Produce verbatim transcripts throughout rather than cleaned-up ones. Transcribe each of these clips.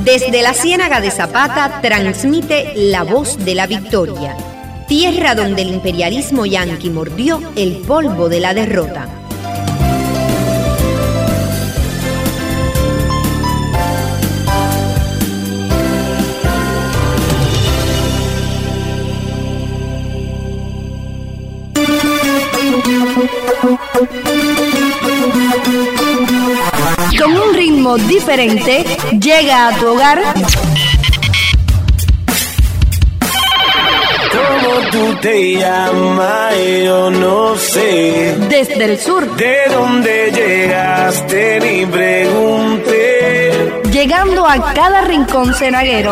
Desde la Ciénaga de Zapata transmite La Voz de la Victoria, tierra donde el imperialismo yanqui mordió el polvo de la derrota. Con un ritmo diferente, llega a tu hogar. ¿Cómo tú te llamas? Yo no sé. Desde el sur. ¿De dónde llegaste? Ni pregunté. Llegando a cada rincón cenaguero.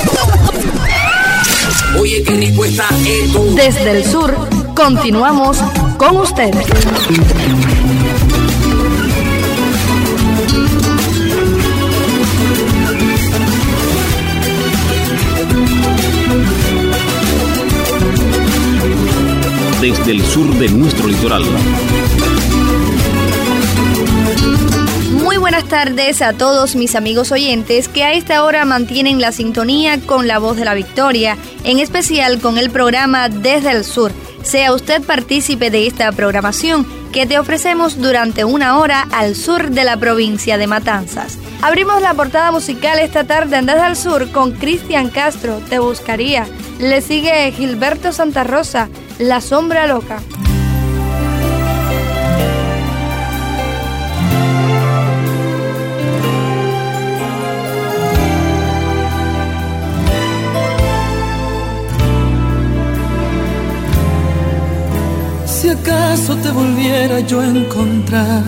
Oye, qué rico está esto. Desde el sur, continuamos con ustedes. Desde el sur de nuestro litoral. Muy buenas tardes a todos mis amigos oyentes que a esta hora mantienen la sintonía con La Voz de la Victoria, en especial con el programa Desde el Sur. Sea usted partícipe de esta programación que te ofrecemos durante una hora al sur de la provincia de Matanzas. Abrimos la portada musical esta tarde en Desde el Sur con Cristian Castro, Te Buscaría. Le sigue Gilberto Santa Rosa, La Sombra Loca. Si acaso te volviera yo a encontrar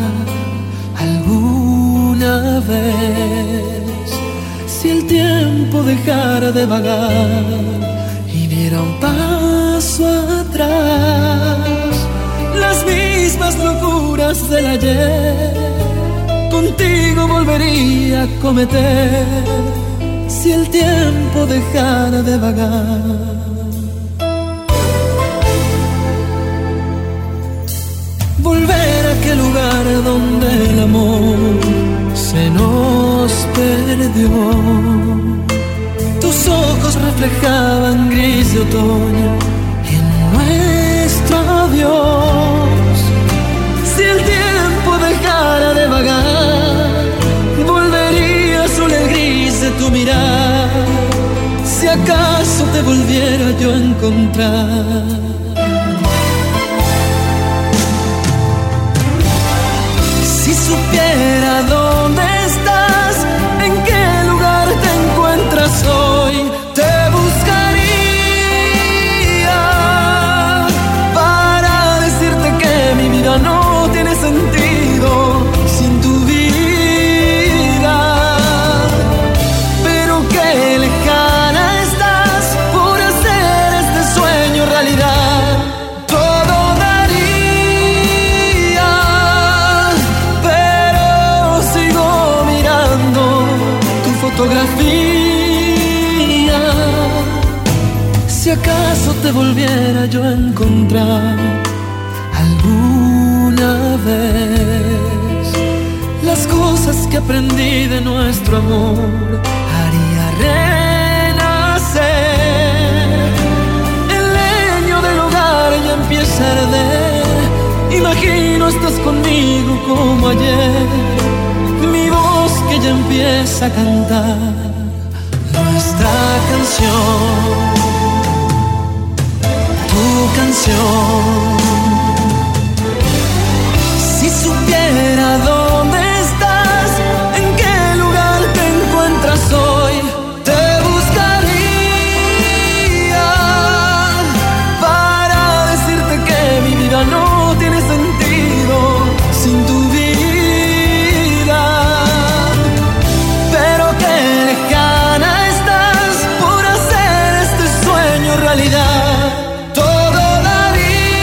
alguna vez, si el tiempo dejara de vagar y diera un paso atrás, las mismas locuras del ayer contigo volvería a cometer, si el tiempo dejara de vagar. Volver a aquel lugar donde el amor se nos perdió. Tus ojos reflejaban gris de otoño en nuestro adiós. Si el tiempo dejara de vagar, volvería azul el gris de tu mirar. Si acaso te volviera yo a encontrar. Si supiera dónde estás, en qué lugar te encuentras hoy, te buscaría para decirte que mi vida no tiene sentido sin tu vida. Pero qué lejana estás por hacer este sueño realidad. Fotografía, si acaso te volviera yo a encontrar alguna vez, las cosas que aprendí de nuestro amor haría renacer. El leño del hogar ya empieza a arder, imagino estás conmigo como ayer, mi voz que ya empieza a cantar nuestra canción, tu canción. Si supiera dónde estás, en qué lugar te encuentras hoy, te buscaría para decirte que mi vida no tiene sentido sin tu vida. Realidad, todo daría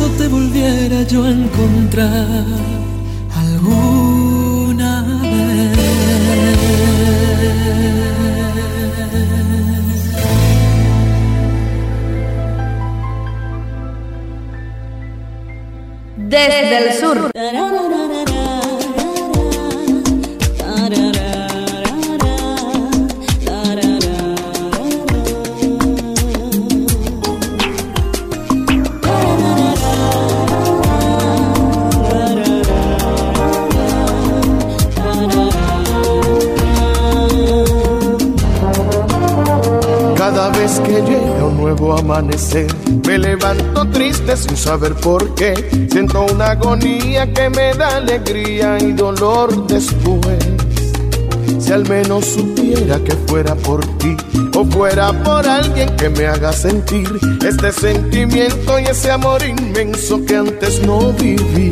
acaso te volviera yo a encontrar alguna vez. Desde el sur. Cada vez que llega un nuevo amanecer, me levanto triste sin saber por qué. Siento una agonía que me da alegría y dolor después. Si al menos supiera que fuera por ti, o fuera por alguien que me haga sentir este sentimiento y ese amor inmenso que antes no viví.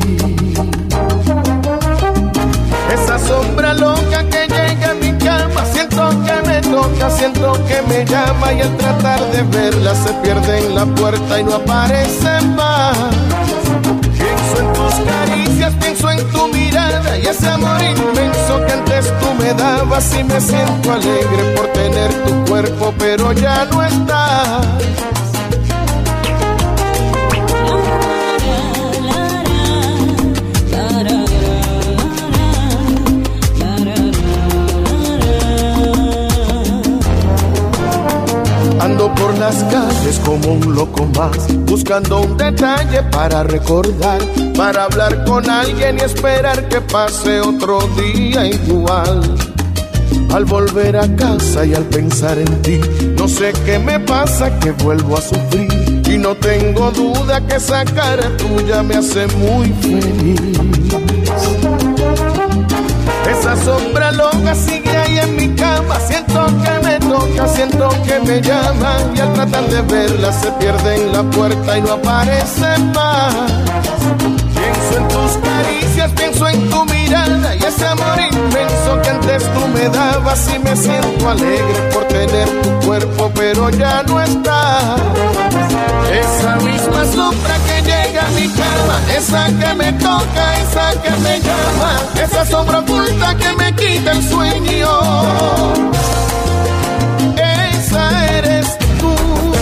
Esa sombra loca que llega a mi cama, siento que me toca, siento que me llama, y al tratar de verla se pierde en la puerta y no aparece más. Pienso en tus caricias, pienso en tu mirada y ese amor inmenso que antes tú me dabas, y me siento alegre por tener tu cuerpo, pero ya no estás. Ando por las calles como un loco más, buscando un detalle para recordar, para hablar con alguien y esperar que pase otro día igual. Al volver a casa y al pensar en ti, no sé qué me pasa, que vuelvo a sufrir, y no tengo duda que esa cara tuya me hace muy feliz. Esa sombra loca sigue ahí en mi cama, siento que me toca, siento que me llama, y al tratar de verla se pierde en la puerta y no aparece más. Pienso en tus caricias, pienso en tu mirada y ese amor inmenso que antes tú me dabas, y me siento alegre por tener tu cuerpo, pero ya no está. Esa misma sombra que llega a mi cama, esa que me toca, esa que me llama, esa sombra oculta que me quita el sueño, esa eres tú.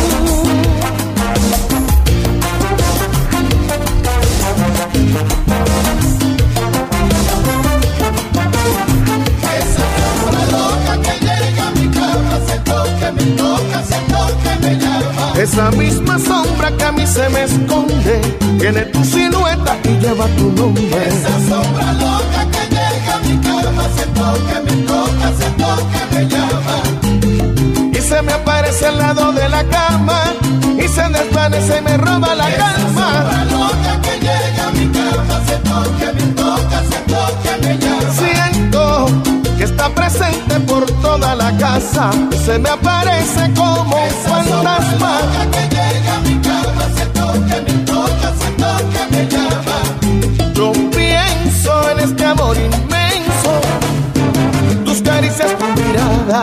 Esa sombra loca que llega a mi cama, siento que me toca, siento que me llama. Esa misma sombra que a mí se me esconde, tiene tu silueta y lleva tu nombre. Esa sombra loca que llega a mi cama, siento que me toca, siento que me llama. Y se me aparece al lado de la cama, y se desvanece y me roba la calma. Esa sombra loca que llega a mi cama, siento que me toca, siento que me llama. Siento que está presente por toda la casa, se me aparece como un fantasma. Que llega a mi cama, siento que me toca, siento que me llama. Yo pienso en este amor inmenso, tus caricias, tu mirada.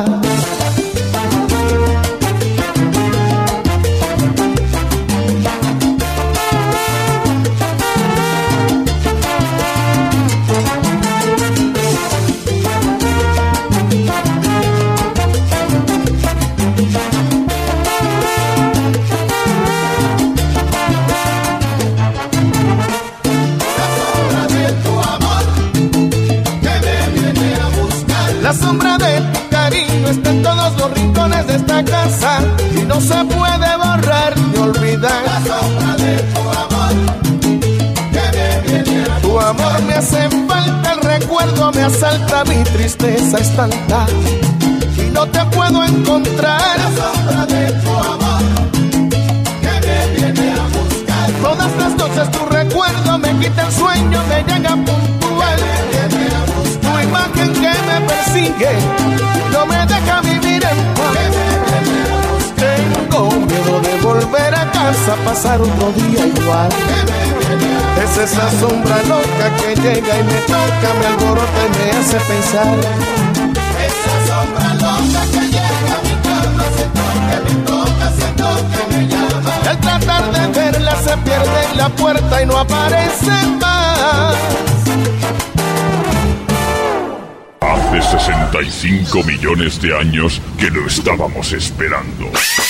La sombra de tu cariño está en todos los rincones de esta casa y no se puede borrar ni olvidar. La sombra de tu amor que me viene a buscar. Tu amor me hace falta, el recuerdo me asalta, mi tristeza es tanta y no te puedo encontrar. La sombra de tu amor que me viene a buscar. Todas las noches tu recuerdo me quita el sueño, me llega puntual. Me viene a buscar. Tu imagen que me persigue, no me deja vivir en paz. Tengo miedo de volver a casa, pasar otro día igual. Es esa sombra loca que llega y me toca, me alborota y me hace pensar. Esa sombra loca que llega a mi cama, siento que me toca, siento que me llama. Al tratar de verla se pierde en la puerta y no aparece más. Hace sesenta y cinco millones de años que lo estábamos esperando.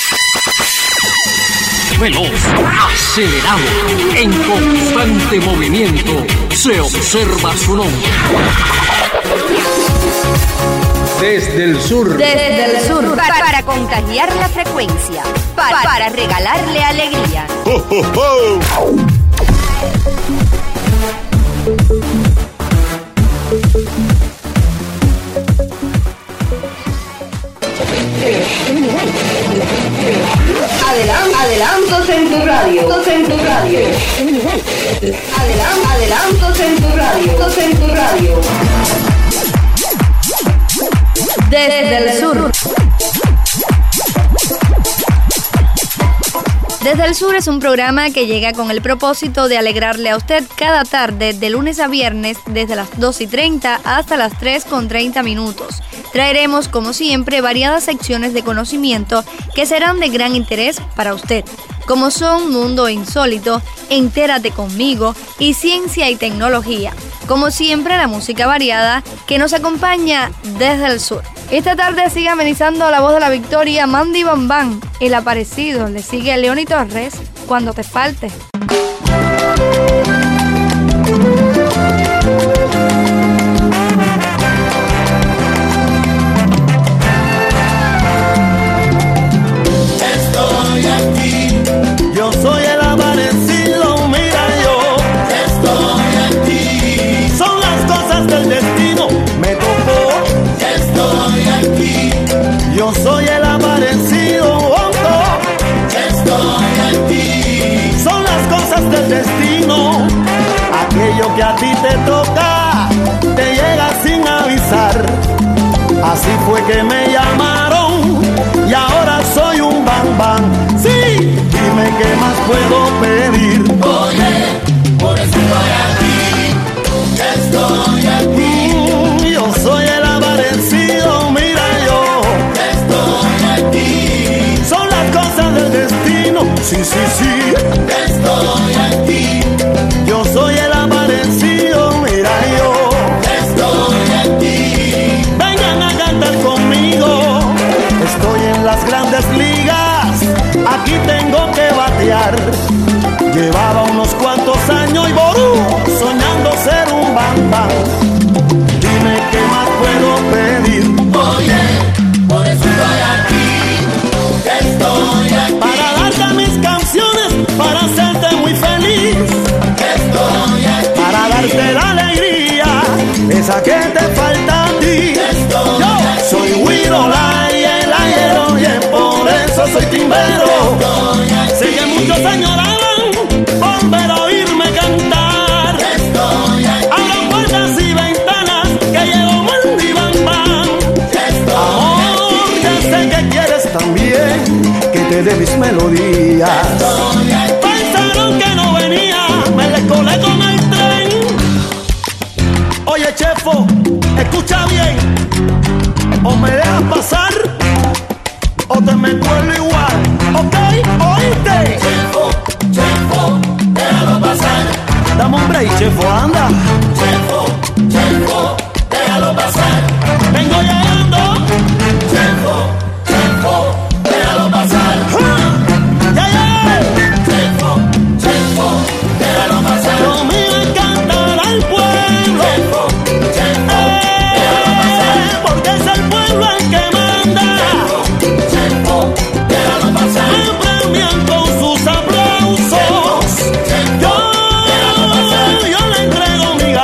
Veloz, acelerado, en constante movimiento, se observa su nombre. Desde el sur. Desde el sur. Para, para contagiar la frecuencia. Para, para regalarle alegría. ¡Oh, oh, oh! Adelan- adelantos en tu radio. En tu radio. Adelan- adelantos en tu radio. En tu radio. Desde el sur. Desde el Sur es un programa que llega con el propósito de alegrarle a usted cada tarde, de lunes a viernes, desde las dos y treinta hasta las tres con treinta minutos. Traeremos, como siempre, variadas secciones de conocimiento que serán de gran interés para usted, como son Mundo Insólito, Entérate Conmigo y Ciencia y Tecnología. Como siempre, la música variada que nos acompaña desde el sur. Esta tarde sigue amenizando la voz de la victoria Mandy Bambán, el aparecido. Le sigue Leoni Torres, Cuando te falte. Estoy aquí, yo soy el aparecido, mira yo. Estoy aquí, son las cosas del destino, me tocó. Estoy aquí, yo soy el aparecido, otro. Estoy aquí, son las cosas del destino. Aquello que a ti te toca, te llega sin avisar. Así fue que me llamaron y ahora soy un bambán. Sí, dime qué más puedo pedir. Oye, por eso estoy aquí, estoy aquí. Yo soy el aparecido, mira yo. Estoy aquí, son las cosas del destino. Sí, sí, sí. Estoy aquí, yo soy el aparecido, mira yo. Estoy aquí, vengan a cantar conmigo. Estoy en las grandes ligas, aquí tengo que batear. Llevaba unos cuantos años y ború, soñando ser un bambán. Dime qué más puedo pedir. Oye, por eso estoy aquí, estoy aquí. Para darte mis canciones, para hacerte muy feliz. Estoy aquí, para darte la alegría, esa que te falta a ti. Estoy Yo aquí. Soy Wirolai, el aguero, y es por eso soy timbero. Sé que muchos añorarán volver a oírme cantar. Abran puertas y ventanas, que llegó Mandy Bambán. Amor, ya sé que quieres también que te dé mis melodías. Pensaron que no venía, me le colé con el tren. Oye, chefo, escucha bien, o me dejas pasar o te me cuelo igual, ¿ok? ¿Oíste? Chefo, chefo, déjalo pasar. Dame un break, chefo, anda. Chefo, chefo, déjalo pasar. Vengo llegando. Chefo, chefo, déjalo pasar. ¡Ja! ¡Ya, ya! Chefo, chefo, déjalo pasar. Lo mío es cantar al pueblo. Chefo, chefo, déjalo pasar. Porque es el pueblo el que manda. Chefo, déjalo pasar. Me premian con sus aplausos. Yo, yo le entrego mi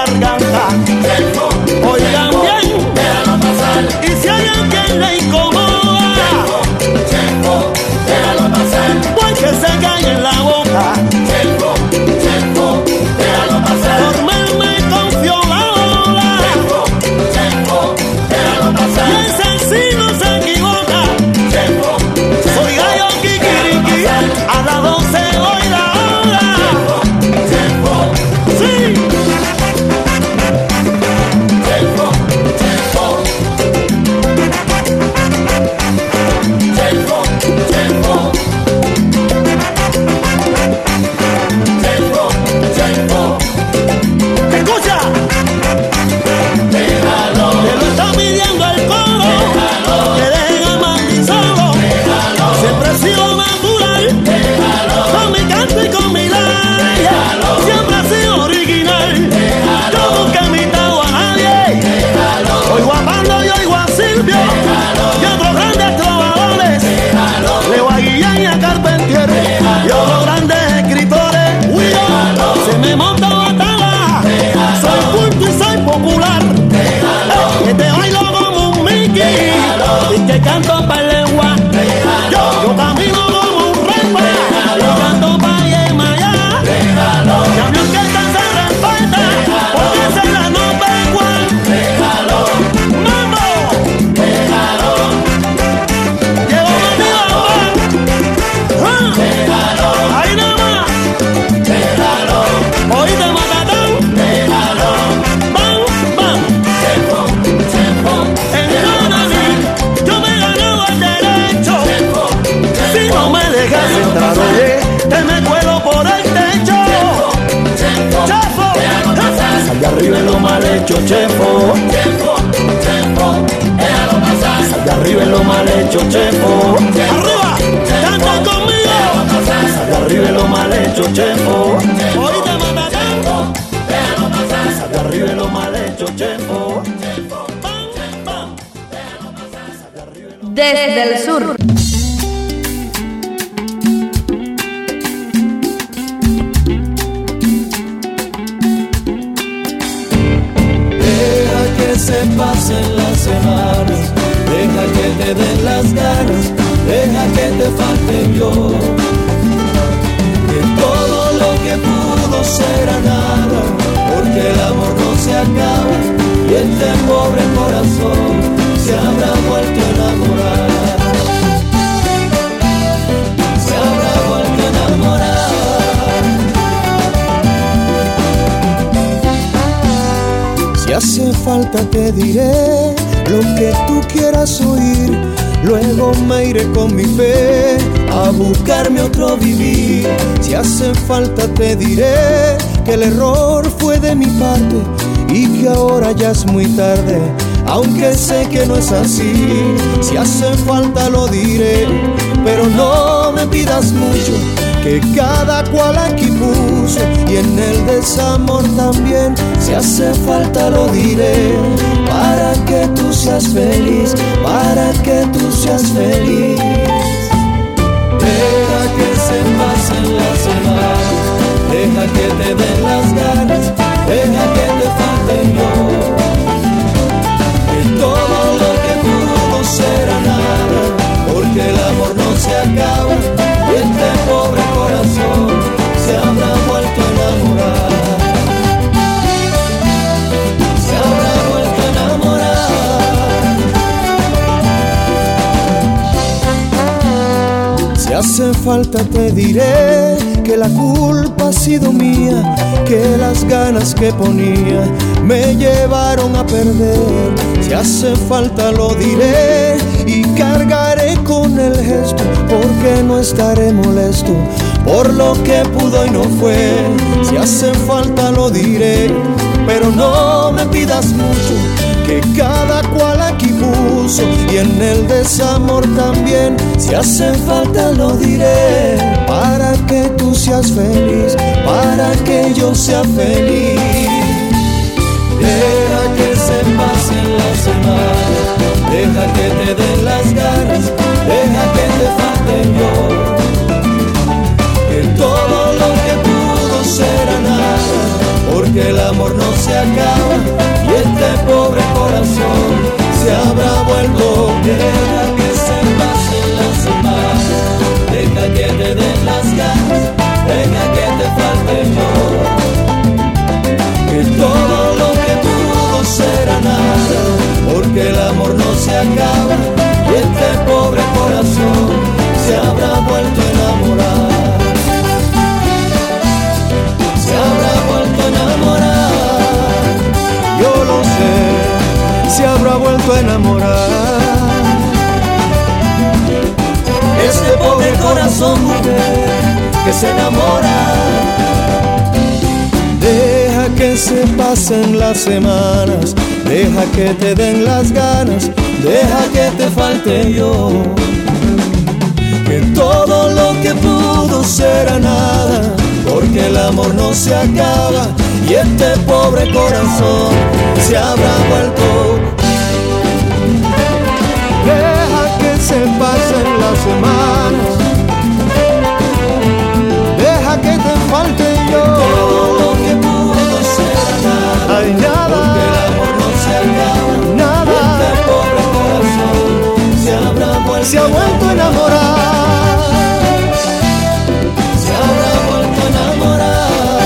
y otros grandes trovadores, Leo Aguillán y a Carpentier, y otros grandes escritores. Uy, se me monta batalla, soy culto y soy popular, que te bailo como un Mickey y que canto pa' lengua. Yo, yo camino como un repa y canto pa' Yemayá. Ya mi orquesta se respeta porque se la no pegua. ¡Mambo! Llegó mi mamá. Ahí nomás. Oíste, Matatán. Bam, bam. En Guananí yo me he ganado el derecho. Si no me dejas entrar, oye, te me cuelo por el techo. Chefo, sal de arriba en lo mal hecho, chefo. Sal de arriba en lo mal hecho, chefo. Arriba, canta conmigo. Sal de arriba en lo mal hecho, chefo. Oíste, Matatán. Sal de arriba en lo mal hecho, chefo. Desde el sur. Deja que se pasen las semanas, deja que te den las ganas, deja que te falte yo. Que todo lo que pudo será nada, porque el amor no se acaba y este pobre corazón se habrá vuelto a enamorar. Se habrá vuelto a enamorar. Si hace falta te diré lo que tú quieras oír. Luego me iré con mi fe a buscarme otro vivir. Si hace falta te diré que el error fue de mi parte y que ahora ya es muy tarde, aunque sé que no es así. Si hace falta lo diré, pero no me pidas mucho, que cada cual aquí puso, y en el desamor también. Si hace falta lo diré, para que tú seas feliz, para que tú seas feliz. Deja que se pasen las semanas, deja que te den las ganas, deja que te falte yo. Que todo lo que pudo será nada, porque el amor no se acaba y este pobre corazón se habrá vuelto a enamorar. Se habrá vuelto a enamorar. Si hace falta te diré que la culpa ha sido mía, que las ganas que ponía me llevaron a perder. Si hace falta lo diré y cargaré con el gesto, porque no estaré molesto por lo que pudo y no fue. Si hace falta lo diré, pero no me pidas mucho, que cada cual aquí puso, y en el desamor también. Si hace falta lo diré, para que tú seas feliz, para que yo sea feliz. Deja que se pasen las semanas, deja que te den las ganas, deja que te falte yo. Que todo lo que pudo será nada, porque el amor no se acaba y este pobre corazón se habrá vuelto. Deja que se pasen las semanas, deja que te den las ganas, deja que te falte yo. Que todo lo que pudo será nada, porque el amor no se acaba y este pobre corazón se habrá vuelto a enamorar. Se habrá vuelto a enamorar. Yo lo sé, se habrá vuelto a enamorar. Este pobre corazón, mujer, que se enamora. Deja que se pasen las semanas, deja que te den las ganas, deja que te falte yo. Que todo lo que pudo será nada, porque el amor no se acaba y este pobre corazón se habrá vuelto. Deja se ha vuelto a enamorar, se habrá vuelto a enamorar.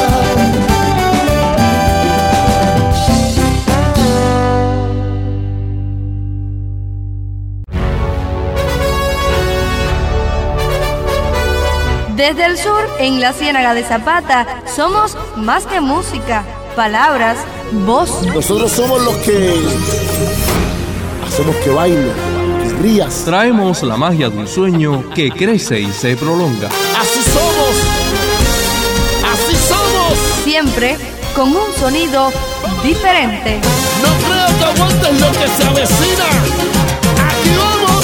Desde el sur, en la Ciénaga de Zapata, somos más que música, palabras, voz. Nosotros somos los que hacemos que baile, que rías. Traemos la magia de un sueño que crece y se prolonga. Así somos, así somos. Siempre con un sonido diferente. No creo que aguantes lo que se avecina. Aquí vamos.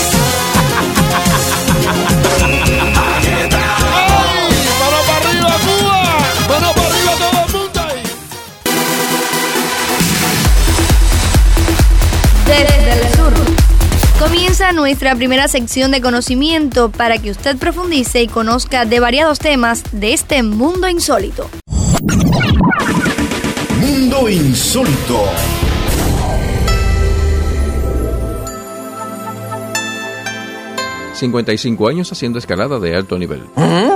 Desde el sur. Comienza nuestra primera sección de conocimiento para que usted profundice y conozca de variados temas de este mundo insólito. Mundo insólito. cincuenta y cinco años haciendo escalada de alto nivel. ¿Eh?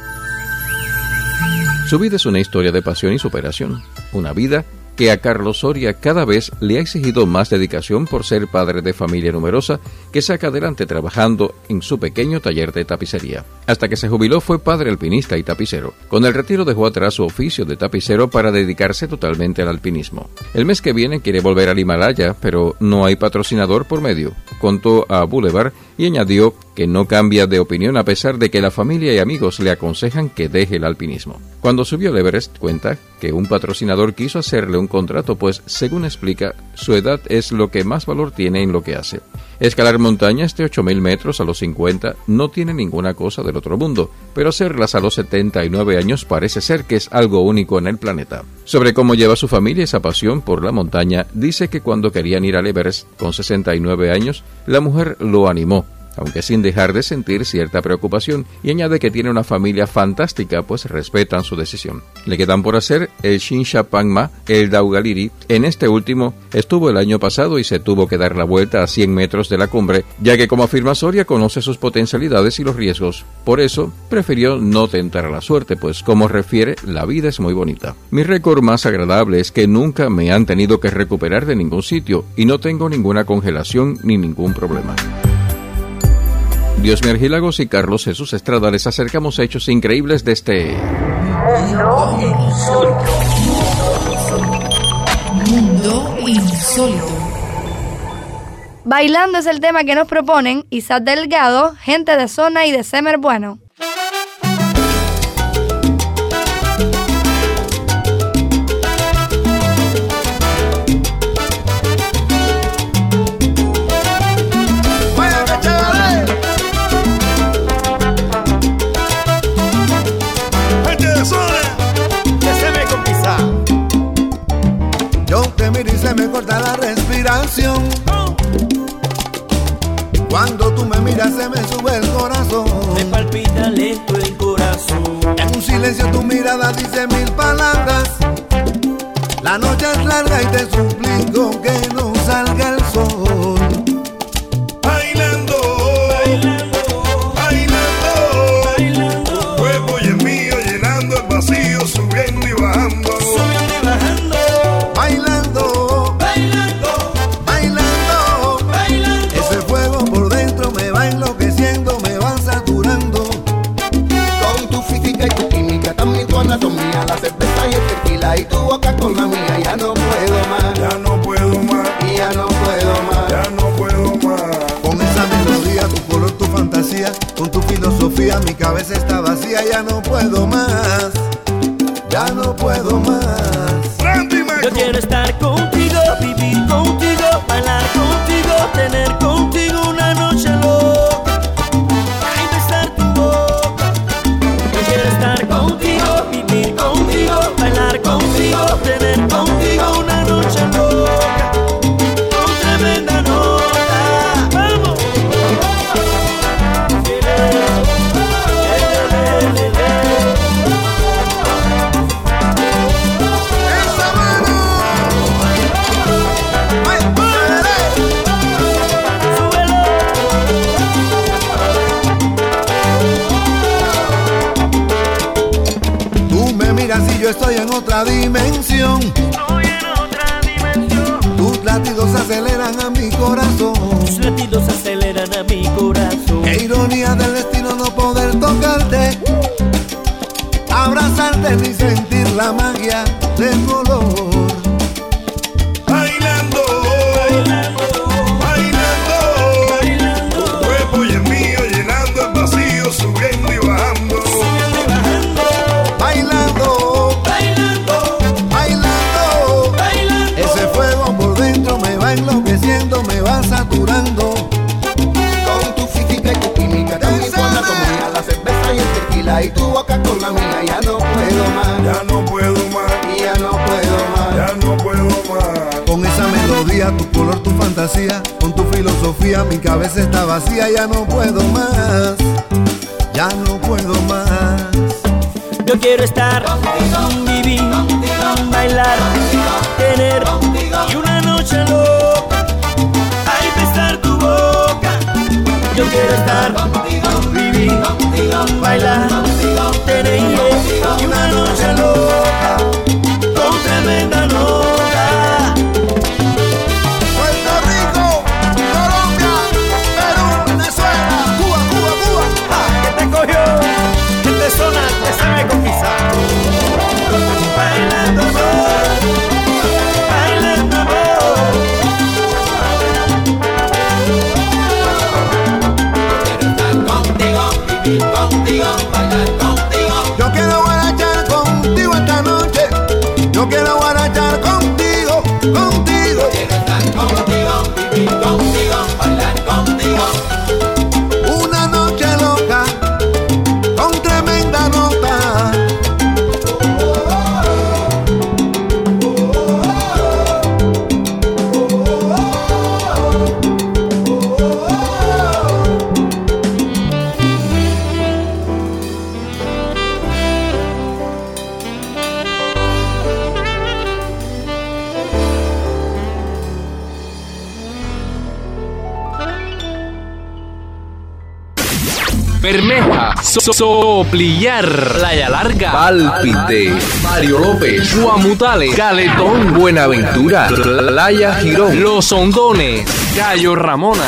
Su vida es una historia de pasión y superación. Una vida que a Carlos Soria cada vez le ha exigido más dedicación por ser padre de familia numerosa que saca adelante trabajando en su pequeño taller de tapicería. Hasta que se jubiló fue padre alpinista y tapicero. Con el retiro dejó atrás su oficio de tapicero para dedicarse totalmente al alpinismo. El mes que viene quiere volver al Himalaya, pero no hay patrocinador por medio, contó a Boulevard y añadió que no cambia de opinión a pesar de que la familia y amigos le aconsejan que deje el alpinismo. Cuando subió al Everest cuenta que un patrocinador quiso hacerle un contrato, pues, según explica, su edad es lo que más valor tiene en lo que hace. Escalar montañas de ocho mil metros a los cincuenta no tiene ninguna cosa del otro mundo, pero hacerlas a los setenta y nueve años parece ser que es algo único en el planeta. Sobre cómo lleva su familia esa pasión por la montaña, dice que cuando querían ir al Everest con sesenta y nueve años, la mujer lo animó, aunque sin dejar de sentir cierta preocupación, y añade que tiene una familia fantástica, pues respetan su decisión. Le quedan por hacer el Shinshapangma, el Daugaliri. En este último estuvo el año pasado y se tuvo que dar la vuelta a cien metros de la cumbre, ya que, como afirma Soria, conoce sus potencialidades y los riesgos. Por eso, prefirió no tentar la suerte, pues, como refiere, la vida es muy bonita. Mi récord más agradable es que nunca me han tenido que recuperar de ningún sitio y no tengo ninguna congelación ni ningún problema. Diosmi Argilagos y Carlos Jesús Estrada les acercamos a hechos increíbles de este Mundo Insólito. Mundo Insólito. Bailando es el tema que nos proponen Isaac Delgado, gente de zona y de Semer Bueno. Me corta la respiración. Cuando tú me miras se me sube el corazón. Me palpita lento el corazón. En un silencio tu mirada dice mil palabras. La noche es larga y te suplico que no salga el sol. Bailando, bailando, bailando, bailando. Cuerpo y el mío llenando el vacío, subiendo y bajando. Subiendo y bajando. Bailando. Anatomía, la cerveza y el tequila y tu boca con la mía, ya no puedo más, ya no puedo más, y ya no puedo otra dimensión. Estoy en otra dimensión. Tus latidos aceleran a mi corazón. Tus latidos aceleran a mi corazón. Qué ironía del destino no poder tocarte, abrazarte ni sentir la magia del color. Bailando, bailando, bailando, bailando. Tu cuerpo y el mío llenando el vacío, subiendo y bajando, subiendo y bajando. Bailando, bailando, bailando, bailando. Ese fuego por dentro me va enloqueciendo, me va saturando. Con tu física y tu química, también con la comida, la cerveza y el tequila, y tu boca con la mía. Ya no puedo más, ya no puedo más, ya no puedo más, ya no puedo más. Con esa melodía, tu color, tu fantasía, con tu filosofía, mi cabeza está vacía. Ya no puedo más, ya no puedo más. Yo quiero estar contigo, vivir, contigo, bailar, contigo, tener contigo, y una noche loca, ay, besar tu boca. Yo quiero estar contigo, vivir, contigo, bailar, contigo, tener contigo, y una noche loca, con tremenda nota. Puerto Rico, Colombia, Perú, Venezuela, Cuba, Cuba, Cuba. Ah, que te cogió, que te zona, te sabe conquistar. Bailando amor, bailando amor. Quiero estar contigo, vivir contigo, bailar contigo. Yo quiero guarachar contigo esta noche. Yo quiero guarachar contigo, contigo. Quiero estar contigo, vivir contigo, bailar contigo. Una noche loca, con tremenda nota. Bermeja, so Soplillar, Playa Larga, Pálpite, Mario López, Guamutales, Caletón, Buenaventura, Playa Girón, Los Hondones, Cayo Ramona.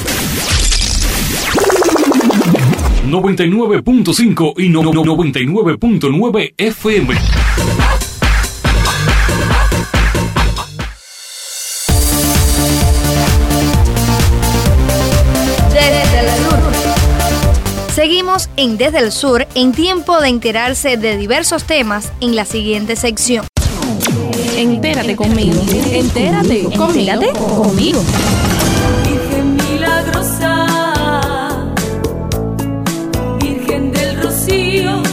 noventa y nueve punto cinco y no, no, noventa y nueve punto nueve F M. Desde el sur. Seguimos en Desde el Sur, en tiempo de enterarse de diversos temas en la siguiente sección. Entérate conmigo. Entérate conmigo. Entérate conmigo. Virgen milagrosa, Virgen del Rocío,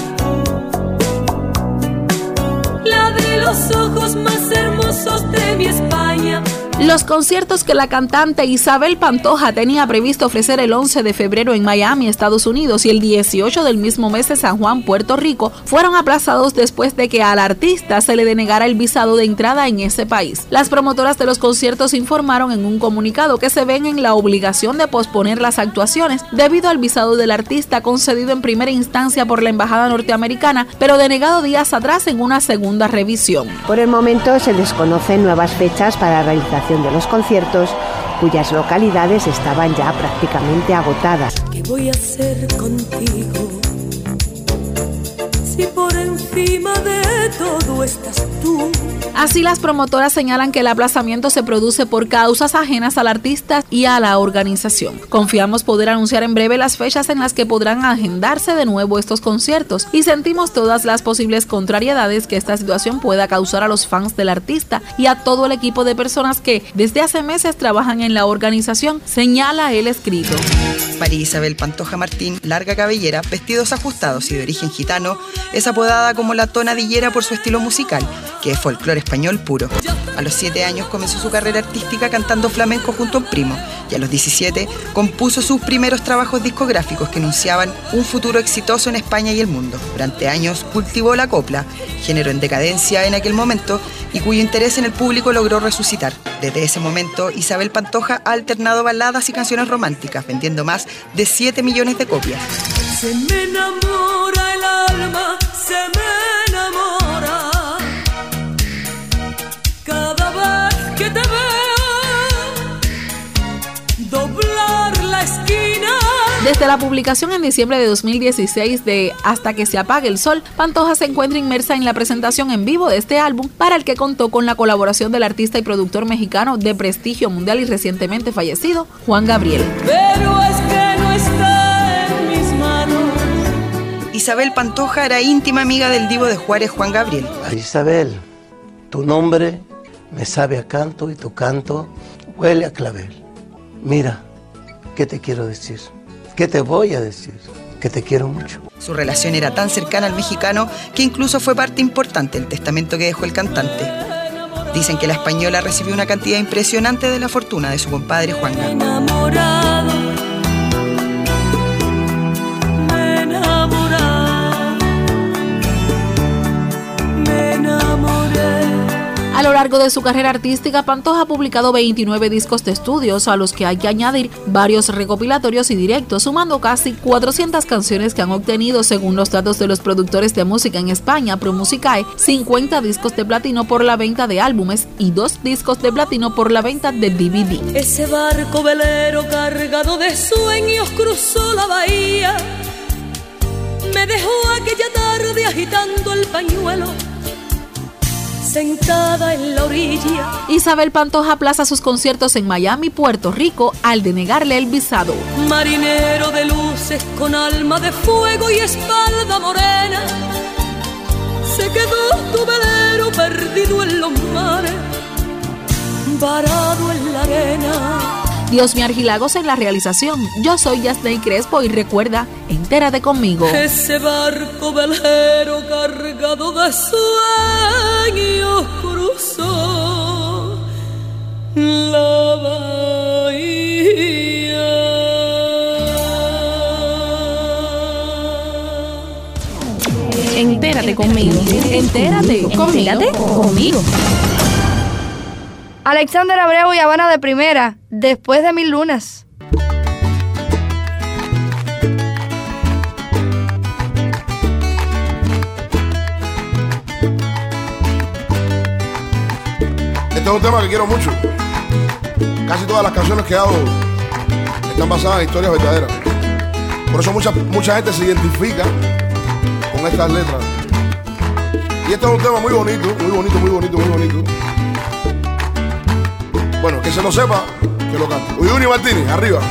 la de los ojos más hermosos de mi España. Los conciertos que la cantante Isabel Pantoja tenía previsto ofrecer el once de febrero en Miami, Estados Unidos, y el dieciocho del mismo mes en San Juan, Puerto Rico, fueron aplazados después de que al artista se le denegara el visado de entrada en ese país. Las promotoras de los conciertos informaron en un comunicado que se ven en la obligación de posponer las actuaciones debido al visado del artista concedido en primera instancia por la embajada norteamericana, pero denegado días atrás en una segunda revisión. Por el momento se desconocen nuevas fechas para realización de los conciertos, cuyas localidades estaban ya prácticamente agotadas. ¿Qué voy a hacer contigo si por encima de todo estás tú? Así, las promotoras señalan que el aplazamiento se produce por causas ajenas al artista y a la organización. Confiamos poder anunciar en breve las fechas en las que podrán agendarse de nuevo estos conciertos y sentimos todas las posibles contrariedades que esta situación pueda causar a los fans del artista y a todo el equipo de personas que desde hace meses trabajan en la organización, señala el escrito. María Isabel Pantoja Martín, larga cabellera, vestidos ajustados y de origen gitano, es apodada como la tonadillera por su estilo musical, que es folclore español puro. A los siete años comenzó su carrera artística cantando flamenco junto a un primo, y a los diecisiete compuso sus primeros trabajos discográficos que anunciaban un futuro exitoso en España y el mundo. Durante años cultivó la copla, género en decadencia en aquel momento y cuyo interés en el público logró resucitar. Desde ese momento, Isabel Pantoja ha alternado baladas y canciones románticas, vendiendo más de siete millones de copias. Se me enamora el alma, se me enamora Desde la publicación en diciembre de dos mil dieciséis de Hasta que se apague el sol, Pantoja se encuentra inmersa en la presentación en vivo de este álbum, para el que contó con la colaboración del artista y productor mexicano de prestigio mundial y recientemente fallecido, Juan Gabriel. Pero es que no está en mis manos. Isabel Pantoja era íntima amiga del divo de Juárez, Juan Gabriel. Ay, Isabel, tu nombre me sabe a canto y tu canto huele a clavel. Mira, ¿qué te quiero decir? ¿Qué te voy a decir? Que te quiero mucho. Su relación era tan cercana al mexicano que incluso fue parte importante del testamento que dejó el cantante. Dicen que la española recibió una cantidad impresionante de la fortuna de su compadre Juan Gabriel. A lo largo de su carrera artística, Pantoja ha publicado veintinueve discos de estudios, a los que hay que añadir varios recopilatorios y directos, sumando casi cuatrocientas canciones que han obtenido, según los datos de los productores de música en España, ProMusicae, cincuenta discos de platino por la venta de álbumes y dos discos de platino por la venta de D V D. Ese barco velero cargado de sueños cruzó la bahía, me dejó aquella tarde agitando el pañuelo, sentada en la orilla. Isabel Pantoja aplaza sus conciertos en Miami, Puerto Rico, al denegarle el visado. Marinero de luces con alma de fuego y espalda morena, se quedó tu velero perdido en los mares, varado en la arena. Diosmi Argilagos en la realización. Yo soy Yasney Crespo y recuerda, entérate conmigo. Ese barco velero cargado de sueños cruzó la bahía. Entérate conmigo. Entérate conmigo. conmigo. Alexander Abreu y Habana de Primera, después de mil lunas. Este es un tema que quiero mucho. Casi todas las canciones que hago están basadas en historias verdaderas. Por eso mucha, mucha gente se identifica con estas letras. Y este es un tema muy bonito, muy bonito, muy bonito, muy bonito. Bueno, que se lo sepa, que lo cante. Uyuni Martínez, arriba.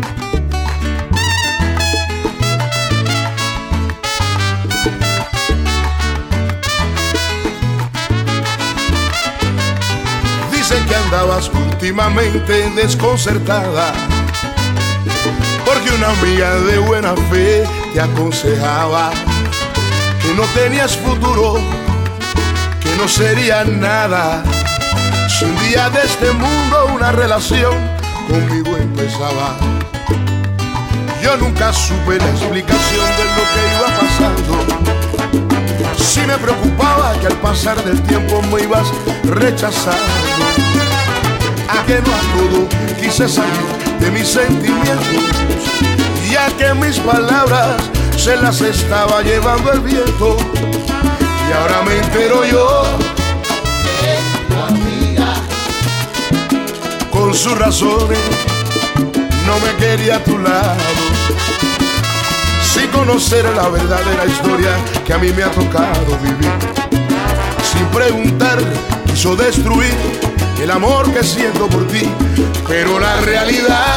Dicen que andabas últimamente desconcertada, porque una amiga de buena fe te aconsejaba que no tenías futuro, que no sería nada si un día de este mundo una relación conmigo empezaba. Yo nunca supe la explicación de lo que iba pasando. Sí me preocupaba que al pasar del tiempo me ibas rechazando. A que no a todo quise salir de mis sentimientos, ya que mis palabras se las estaba llevando el viento. Y ahora me entero yo, con sus razones no me quería a tu lado, sin conocer la verdadera historia que a mí me ha tocado vivir. Sin preguntar quiso destruir el amor que siento por ti, pero la realidad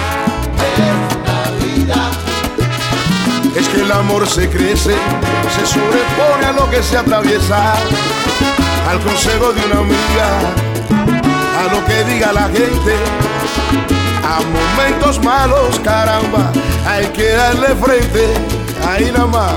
es que el amor se crece, se sobrepone a lo que se atraviesa, al consejo de una amiga, a lo que diga la gente, a momentos malos, caramba, hay que darle frente, ahí nada más.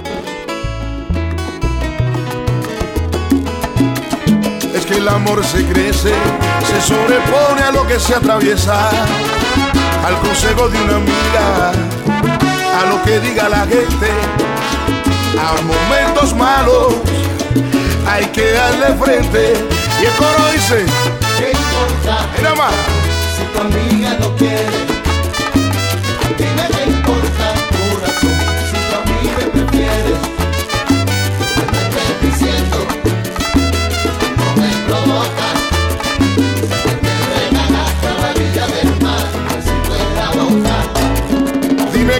Es que el amor se crece, se sobrepone a lo que se atraviesa, al consejo de una amiga, a lo que diga la gente, a momentos malos, hay que darle frente. Y el coro dice, ¿qué importa? Mira más. Si tu amiga no quiere, dime qué importa, corazón. Si tu amiga me prefiere, no me estés diciendo, no me provoca, que me regalas la orilla del mar, si fuera boca. Dime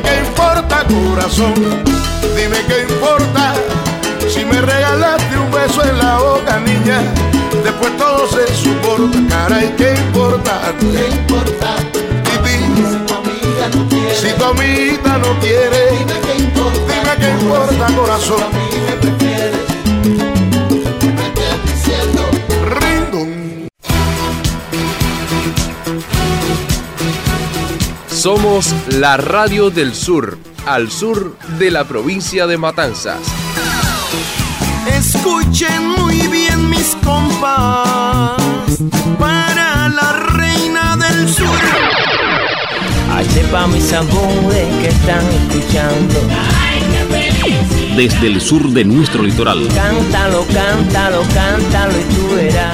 importa, corazón? Dime qué importa. Si me regalaste un beso en la boca, niña, después todo se soporta. Caray, ¿qué importa? ¿Qué importa? Titi, si tu amiguita no quiere, dime qué importa, dime qué importa, corazón. A mí me prefieres, me estás diciendo Rindon. Somos la radio del sur, al sur de la provincia de Matanzas. Escuchen muy bien mis compas, para la reina del sur. Este pa' mis amores que están escuchando. ¡Ay, qué feliz! Desde el sur de nuestro litoral. Cántalo, cántalo, cántalo y tú verás.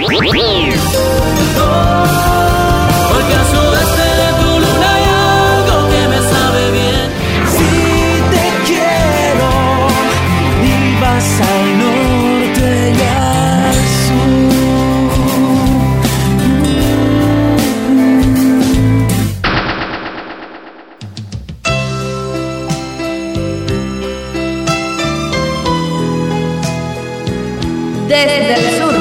Oh, porque a sudeste de tu luna hay algo que me sabe bien. Si te quiero y vas al norte y al sur. Desde el sur.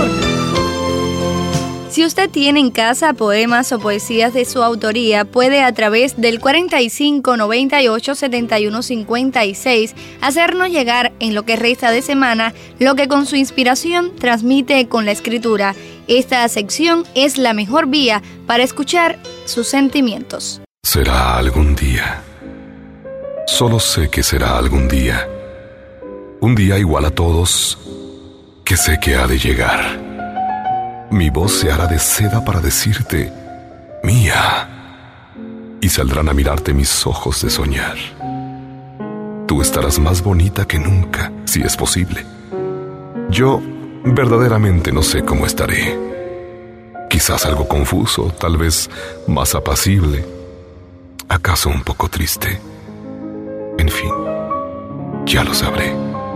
Si usted tiene en casa poemas o poesías de su autoría, puede a través del cuarenta y cinco, noventa y ocho, setenta y uno, cincuenta y seis hacernos llegar en lo que resta de semana lo que con su inspiración transmite con la escritura. Esta sección es la mejor vía para escuchar sus sentimientos. Será algún día. Solo sé que será algún día. Un día igual a todos, que sé que ha de llegar. Mi voz se hará de seda para decirte, mía, y saldrán a mirarte mis ojos de soñar. Tú estarás más bonita que nunca, si es posible. Yo verdaderamente no sé cómo estaré. Quizás algo confuso, tal vez más apacible, acaso un poco triste. En fin, ya lo sabré.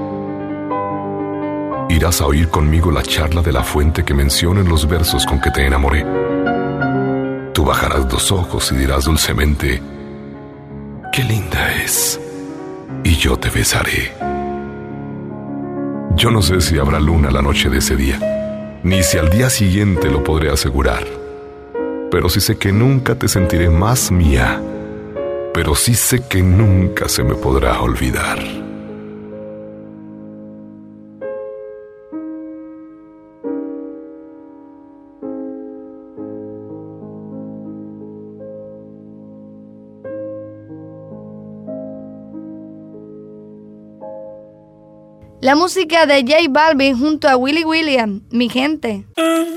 Irás a oír conmigo la charla de la fuente que menciona en los versos con que te enamoré. Tú bajarás los ojos y dirás dulcemente, qué linda es, y yo te besaré. Yo no sé si habrá luna la noche de ese día, ni si al día siguiente lo podré asegurar, pero sí sé que nunca te sentiré más mía, pero sí sé que nunca se me podrá olvidar. La música de J Balvin junto a Willy William, mi gente.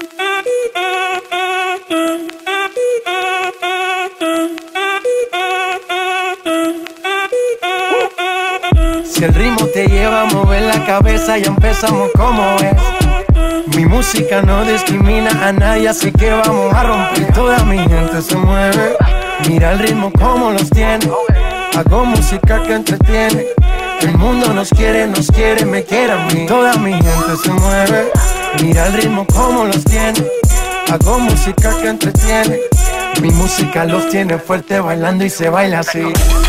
Si el ritmo te lleva a mover la cabeza, ya empezamos como es. Mi música no discrimina a nadie, así que vamos a romper. Toda mi gente se mueve, mira el ritmo como los tiene. Hago música que entretiene. El mundo nos quiere, nos quiere, me quiere a mí. Toda mi gente se mueve, mira el ritmo como los tiene. Hago música que entretiene. Mi música los tiene fuerte bailando y se baila así.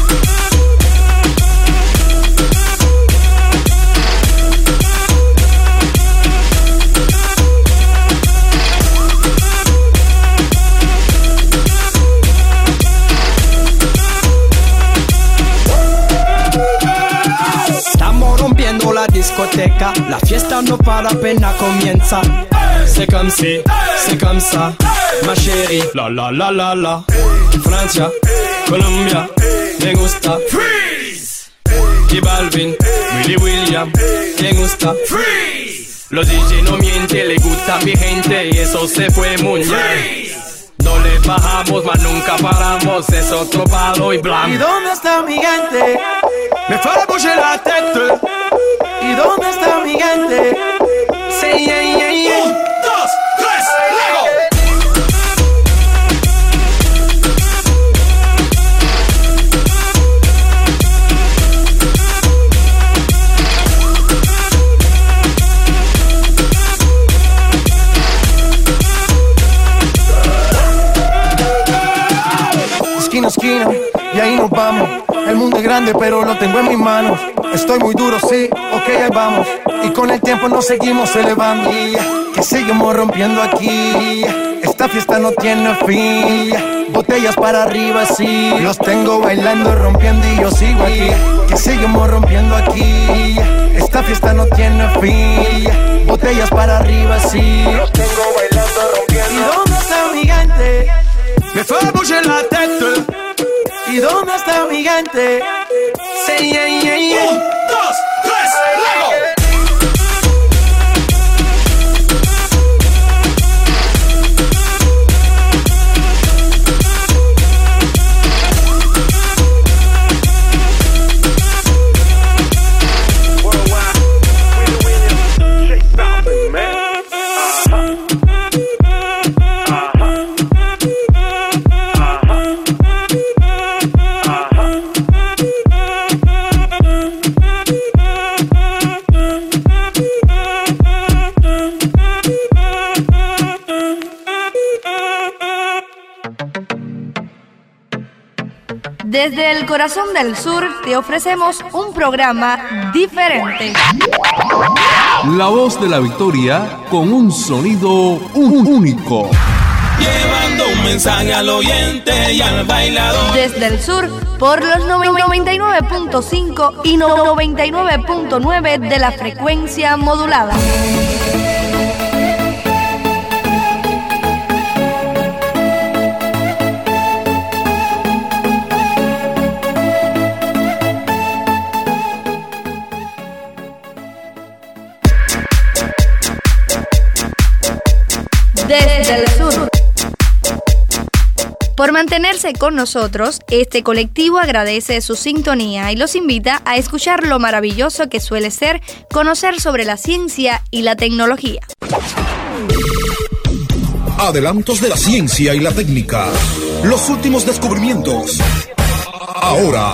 La discoteca, la fiesta no para, apenas comienza. C'est comme si, c'est comme ça, ma chérie. La la la la la. Francia, Colombia, me gusta. Freeze. J Balvin, Willy William, me gusta. Freeze. Los D J no mienten, le gusta a mi gente y eso se fue muy bien. No le bajamos, mas nunca paramos, es otro palo y blanco. ¿Y dónde está mi gente? Me fera bouger la tête. ¿Y dónde está mi gente? Sí, yeah, yeah, yeah. Un, dos, tres, luego. Esquina, esquina, y ahí nos vamos. El mundo es grande pero lo tengo en mis manos. Estoy muy duro, sí, ok, ahí vamos. Y con el tiempo nos seguimos elevando. Que seguimos rompiendo aquí. Esta fiesta no tiene fin. Botellas para arriba, sí. Los tengo bailando, rompiendo y yo sigo aquí. Que seguimos rompiendo aquí. Esta fiesta no tiene fin. Botellas para arriba, sí. Los tengo bailando, rompiendo. ¿Y dónde está mi gente? Me fue a bouger la tête. ¿Y dónde está mi gente? Say, yeah, yeah, yeah. Un, dos, tres, luego. Desde el corazón del sur te ofrecemos un programa diferente. La voz de la victoria con un sonido único. Llevando un mensaje al oyente y al bailador. Desde el sur por los noventa y nueve punto cinco y noventa y nueve punto nueve de la frecuencia modulada. Desde el sur. Por mantenerse con nosotros, este colectivo agradece su sintonía y los invita a escuchar lo maravilloso que suele ser conocer sobre la ciencia y la tecnología. Adelantos de la ciencia y la técnica. Los últimos descubrimientos. Ahora.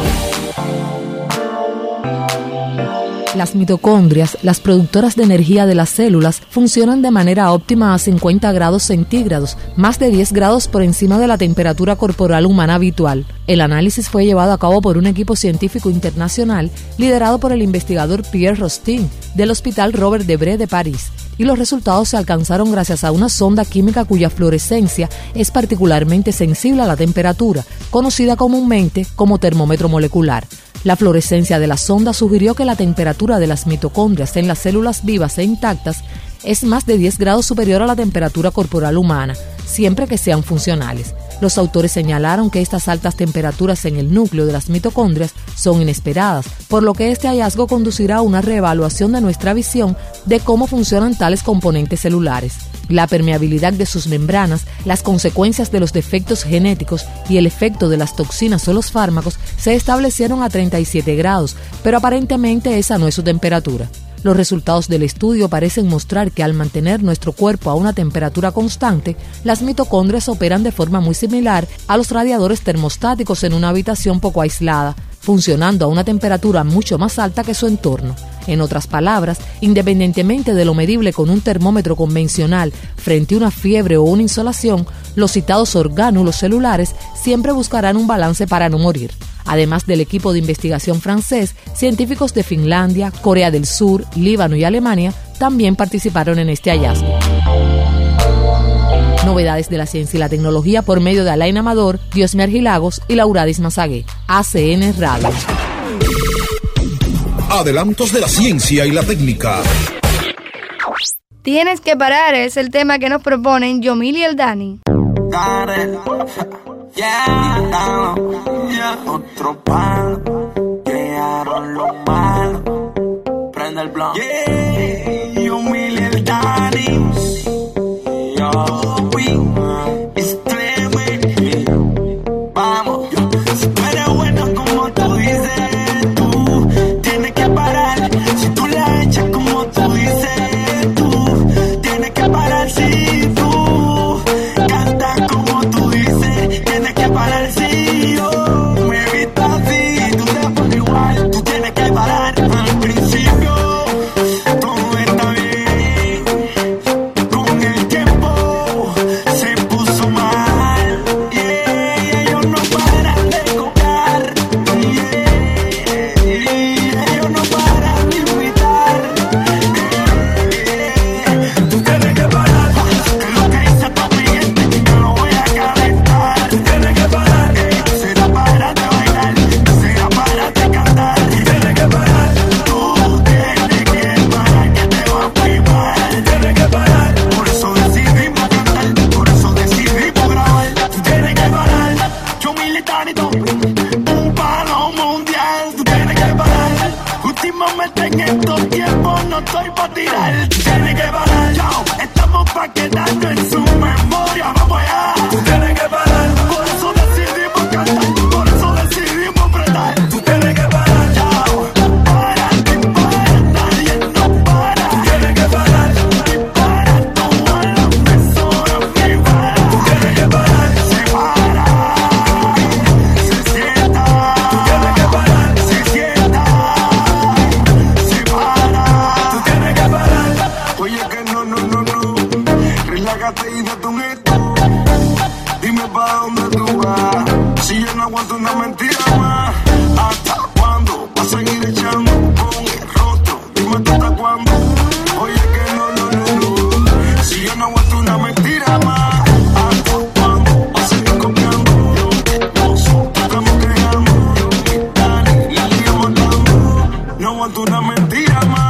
Las mitocondrias, las productoras de energía de las células, funcionan de manera óptima a cincuenta grados centígrados, más de diez grados por encima de la temperatura corporal humana habitual. El análisis fue llevado a cabo por un equipo científico internacional liderado por el investigador Pierre Rostin del Hospital Robert Debré de París, y los resultados se alcanzaron gracias a una sonda química cuya fluorescencia es particularmente sensible a la temperatura, conocida comúnmente como termómetro molecular. La fluorescencia de la sonda sugirió que la temperatura de las mitocondrias en las células vivas e intactas es más de diez grados superior a la temperatura corporal humana, siempre que sean funcionales. Los autores señalaron que estas altas temperaturas en el núcleo de las mitocondrias son inesperadas, por lo que este hallazgo conducirá a una reevaluación de nuestra visión de cómo funcionan tales componentes celulares. La permeabilidad de sus membranas, las consecuencias de los defectos genéticos y el efecto de las toxinas o los fármacos se establecieron a treinta y siete grados, pero aparentemente esa no es su temperatura. Los resultados del estudio parecen mostrar que al mantener nuestro cuerpo a una temperatura constante, las mitocondrias operan de forma muy similar a los radiadores termostáticos en una habitación poco aislada, funcionando a una temperatura mucho más alta que su entorno. En otras palabras, independientemente de lo medible con un termómetro convencional frente a una fiebre o una insolación, los citados orgánulos celulares siempre buscarán un balance para no morir. Además del equipo de investigación francés, científicos de Finlandia, Corea del Sur, Líbano y Alemania también participaron en este hallazgo. Novedades de la ciencia y la tecnología por medio de Alain Amador, Diosme Argilagos y Lauradis Mazagué. A C N Radio. Adelantos de la ciencia y la técnica. Tienes que parar, es el tema que nos proponen Yomil y el Dani. Yeah, yeah, otro palo, crearon lo malo, prende el blanco. Yeah, yo mil el Dani, yo we, extreme, vamos. Si tú eres bueno como tú dices, tú tienes que parar. Si tú la echas como tú dices, tú tienes que parar. Si tú cantas como tú dices, tienes que parar. Si yo me he visto así, tú estoy pa' tirar. Tienes que parar, chao. Estamos pa' quedarnos en su memoria. Vamos allá. Tú tienes que parar. Por eso decidimos cantar. Por eso decidimos apretar. Tú tienes que parar, chao. Para, dispara, nadie no para. Tú tienes que parar. Dispara, todas las personas privadas. Tú tienes que parar. Se para. Se sienta. Tú tienes que parar. Se sienta. Se para. Tú tienes que parar. Oye que no, no, no, no. Relájate y date un hito. Dime pa' dónde tú vas. Si yo no aguanto una mentira más. ¿Hasta cuándo vas a seguir echando con el rostro? Dime tú hasta cuándo. Oye que no, no, no, no. Si yo no aguanto una mentira más. ¿Hasta cuándo vas a seguir copiando? Nosotros estamos creando. Dale, la liga matando. No aguanto una mentira más.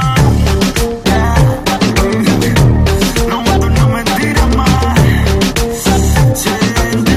No aguanto una mentira más. Siente.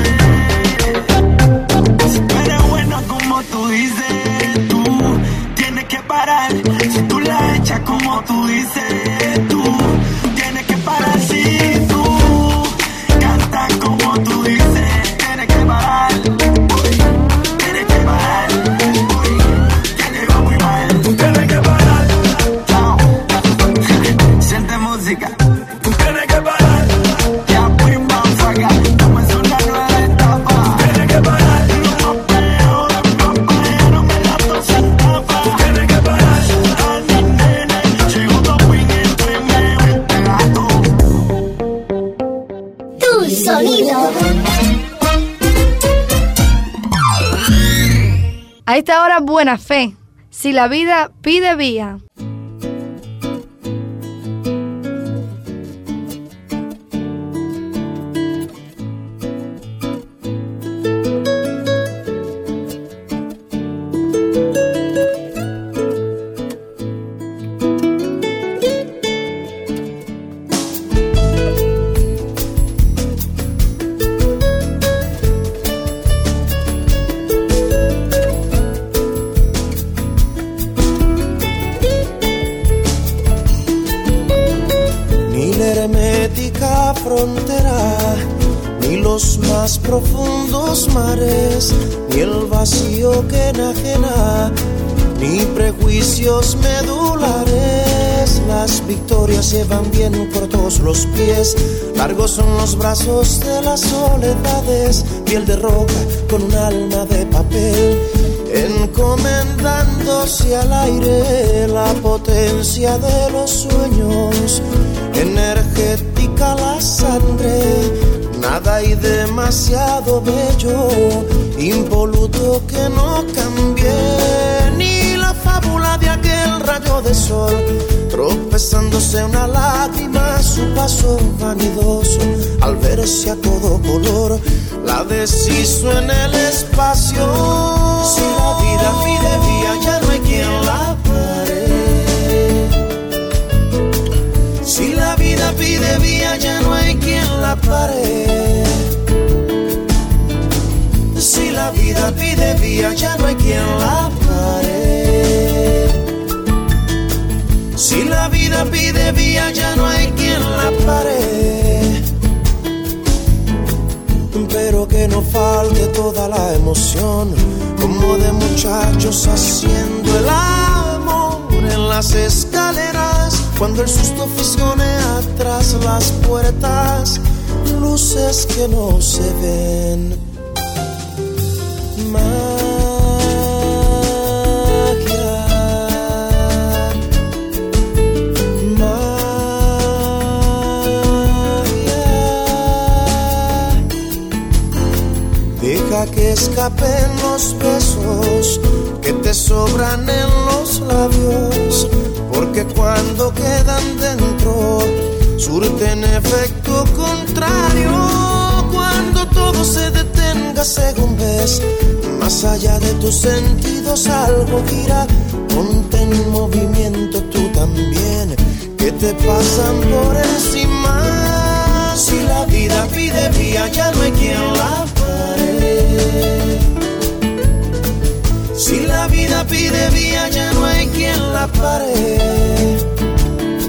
Pero bueno, como tú dices, tú tienes que parar. Si tú la echas como tú dices, tú tienes que parar. Si tú cantas como tú dices, tienes que parar. Uy, tienes que parar. Uy, tienes que muy mal. Tú tienes que parar. Chao. Siente música. Tú tienes que parar. Ya prima faga. Estamos en una nueva etapa. Tú tienes que parar. No más peor, no pararon en la tosentapa. Tú tienes que parar. Ani nene, llegó Topin entre medio este gato. Tu sonido. A esta hora, buena fe. Si la vida pide vía. Ni la hermética frontera, ni los más profundos mares, ni el vacío que enajena, ni prejuicios medulares. Las victorias llevan bien cortos los pies, largos son los brazos de las soledades, piel de roca con un alma de papel, encomendándose al aire la potencia de los sueños. Energética la sangre, nada hay demasiado bello, impoluto que no cambie, ni la fábula de aquel rayo de sol, tropezándose una lágrima, su paso vanidoso, al verse a todo color, la deshizo en el espacio. Si la vida pide vía, ya no hay quien la pare. Si la vida pide vía, ya no hay quien la pare. Si la vida pide vía, ya no hay quien la pare. Si la vida pide vía, ya no hay quien la pare. Pero que no falte toda la emoción, como de muchachos haciendo el amor en las escaleras, cuando el susto fisgonea tras las puertas, luces que no se ven. Magia, magia. Deja que escapen los besos que te sobran en los labios, porque cuando quedan dentro surten efecto contrario. Cuando todo se detenga según ves, más allá de tus sentidos algo gira. Ponte en movimiento tú también, que te pasan por encima. Si la vida pide vía, ya no hay quien la pare. Si la vida pide vía, ya no hay quien la pare.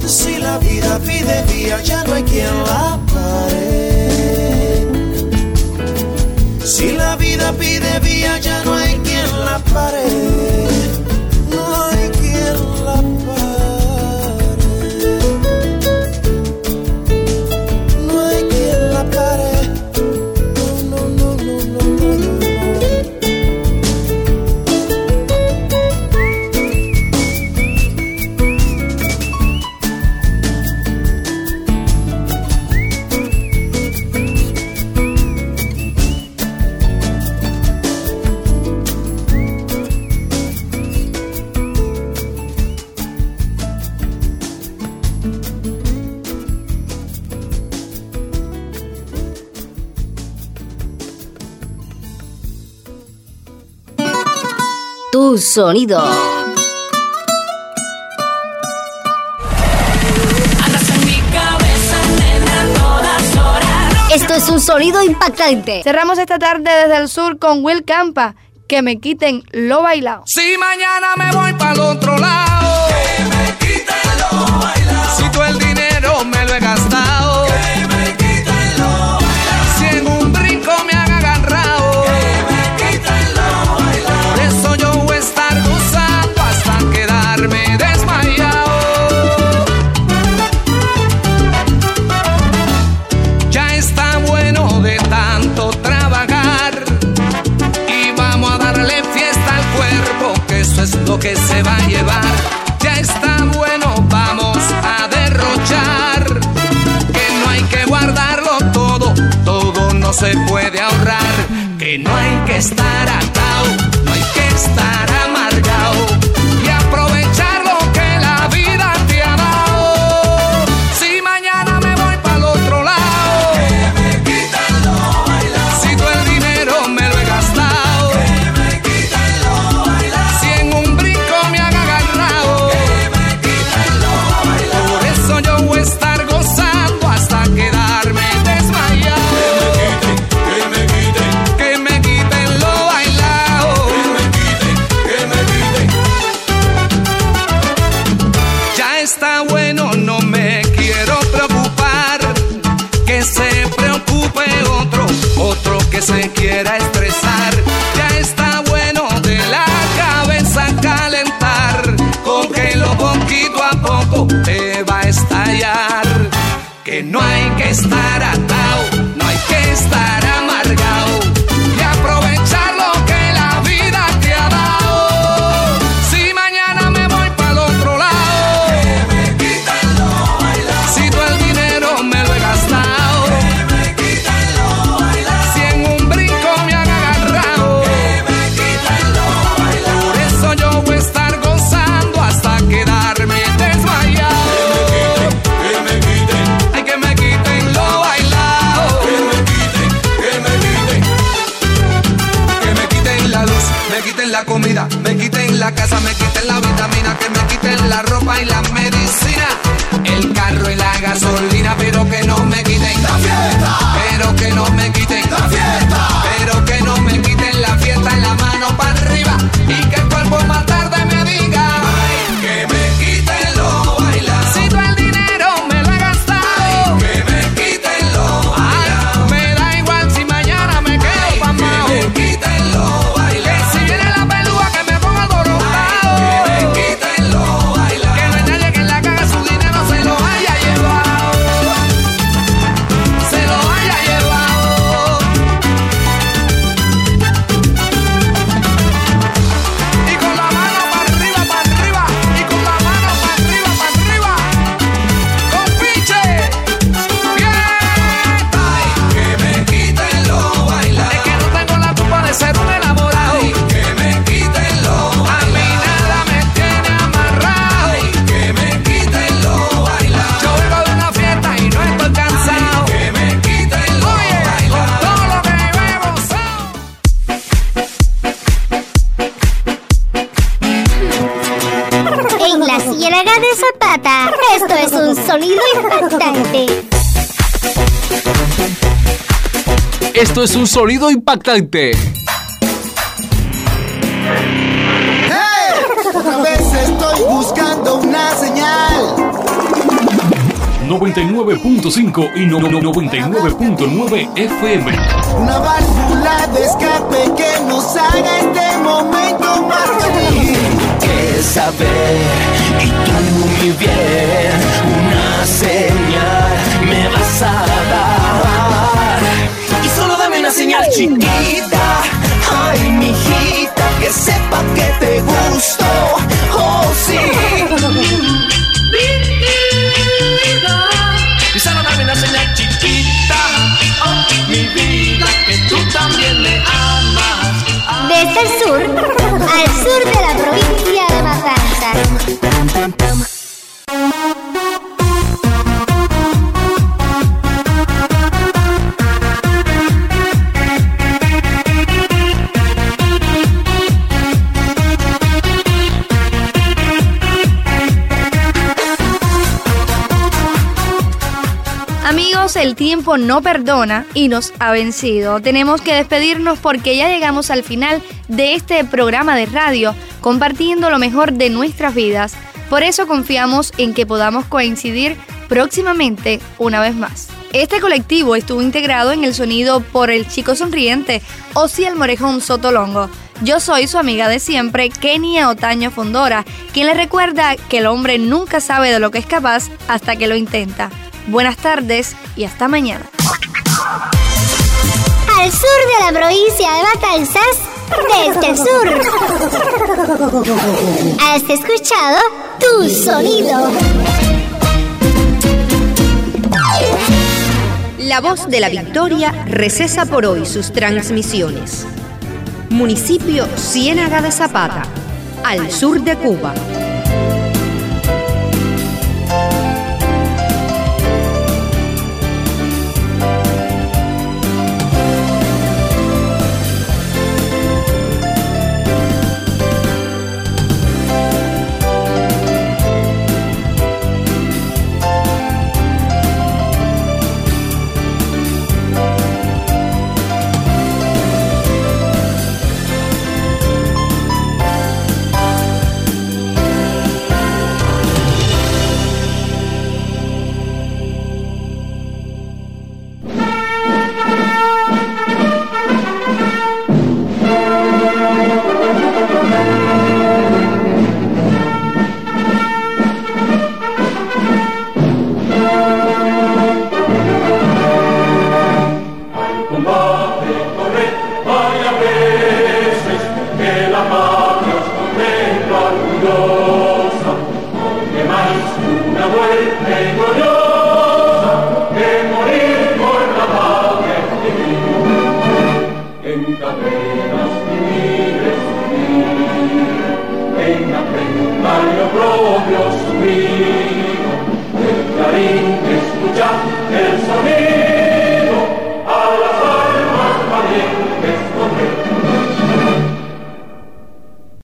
Si la vida pide vía, ya no hay quien la pare. Si la vida pide vía, ya no hay quien la pare. No hay quien la pare. No hay quien la pare. No, no, no, no, no, no, no. Tu sonido. Esto es un sonido impactante. Cerramos esta tarde desde el sur con Will Campa, que me quiten lo bailado. Si mañana me voy para el otro lado, que me quiten lo bailado. Si todo el dinero me lo he gastado, que me quiten lo bailado. Si en un brinco me han agarrado, que me quiten lo bailado. Por eso yo voy a estar gozando hasta quedarme desmayado. Ya está bueno de tanto trabajar y vamos a darle fiesta al cuerpo, que eso es lo que se va a llevar. Ya está bueno, vamos a derrochar, que no hay que guardarlo todo, todo no se puede ahorrar, que no hay que estar atado, no hay que estar amargado y aprovechar lo que la vida te ha dado. Si mañana me voy para el otro lado, que me quiten lo bailado. Si todo el dinero me lo he gastado, que me quiten lo bailado. Si en un brinco me han agarrado, que me quiten lo bailado. Por eso yo voy a estar gozando hasta quedarme desmayado. Que me quiten, que me quiten, que me quiten lo bailado. Que me quiten, que me quiten. Ya está bueno, no me quiero preocupar, que se preocupe otro, otro que se quiera estresar. Ya está bueno de la cabeza calentar, con que lo poquito a poco te va a estallar. Que no hay que estar atado, no hay que estar amargado y aprovechar lo que la vida te ha dado. Si mañana me voy para el otro lado, que me quiten lo bailado. Si todo el dinero me lo he gastado, que me quiten lo bailado. Si en un brinco me han agarrado, que me quiten lo bailado. Por eso yo voy a estar gozando hasta quedarme desmayado. Que me quiten, ay, que me quiten lo bailado. Que me quiten, que me quiten. Que me quiten la luz, me quiten la comida, me quiten la casa, me quiten la vitamina, que me quiten la ropa y la medicina, el carro y la gasolina, pero que no me quiten la fiesta, pero que no me quiten la fiesta, pero que no me quiten la fiesta, en la mano para arriba y que el cuerpo más tarde me diga, ay, que me quiten lo bailado. Si todo el dinero me lo he gastado, ay, que me quiten lo bailado. Ay, me da igual si mañana me quedo pasmado, que me quiten lo bailado. Que si viene la pelúa que me ponga alborotado, ay, que me quiten lo bailado. Que no hay nadie que en la caga su dinero se lo haya llevado, se lo haya llevado. Y con la mano para arriba, para arriba, y con la mano para arriba, para arriba, con pinche, fiesta. Ay, que me quiten lo bailado. Es que no tengo la culpa de ser un enamorado. Ay, que me quiten lo bailado. A mí nada me tiene amarrado. Ay, que me quiten lo bailado. Yo vengo de una fiesta y no estoy cansado. Ay, que me quiten lo bailado. Con todo lo que yo he gozado. En la Ciénaga de Zapata, esto es un sonido impactante. Esto es un sonido impactante. Hey, otra vez estoy buscando una señal noventa y nueve punto cinco y no- no- noventa y nueve punto nueve F M. Una válvula de escape que nos haga este momento más feliz. Que saber y tú mi bien, una señal me vas a dar. Y solo dame una señal chiquita, ay mijita, que sepa que te gusto, oh sí. Y solo dame una señal chiquita, oh mi vida, que tú también me amas. Desde el sur al sur de la provincia de Matanzas. Amigos, el tiempo no perdona y nos ha vencido. Tenemos que despedirnos porque ya llegamos al final de este programa de radio, compartiendo lo mejor de nuestras vidas. Por eso confiamos en que podamos coincidir próximamente una vez más. Este colectivo estuvo integrado en el sonido por el chico sonriente Osiel Morejón Sotolongo. Yo soy su amiga de siempre, Kenia Otaño Fondora, quien les recuerda que el hombre nunca sabe de lo que es capaz hasta que lo intenta. Buenas tardes y hasta mañana. Al sur de la provincia de Matanzas, desde el sur. Has escuchado Tu Sonido. La Voz de la Victoria recesa por hoy sus transmisiones. Municipio Ciénaga de Zapata, al sur de Cuba. Kumba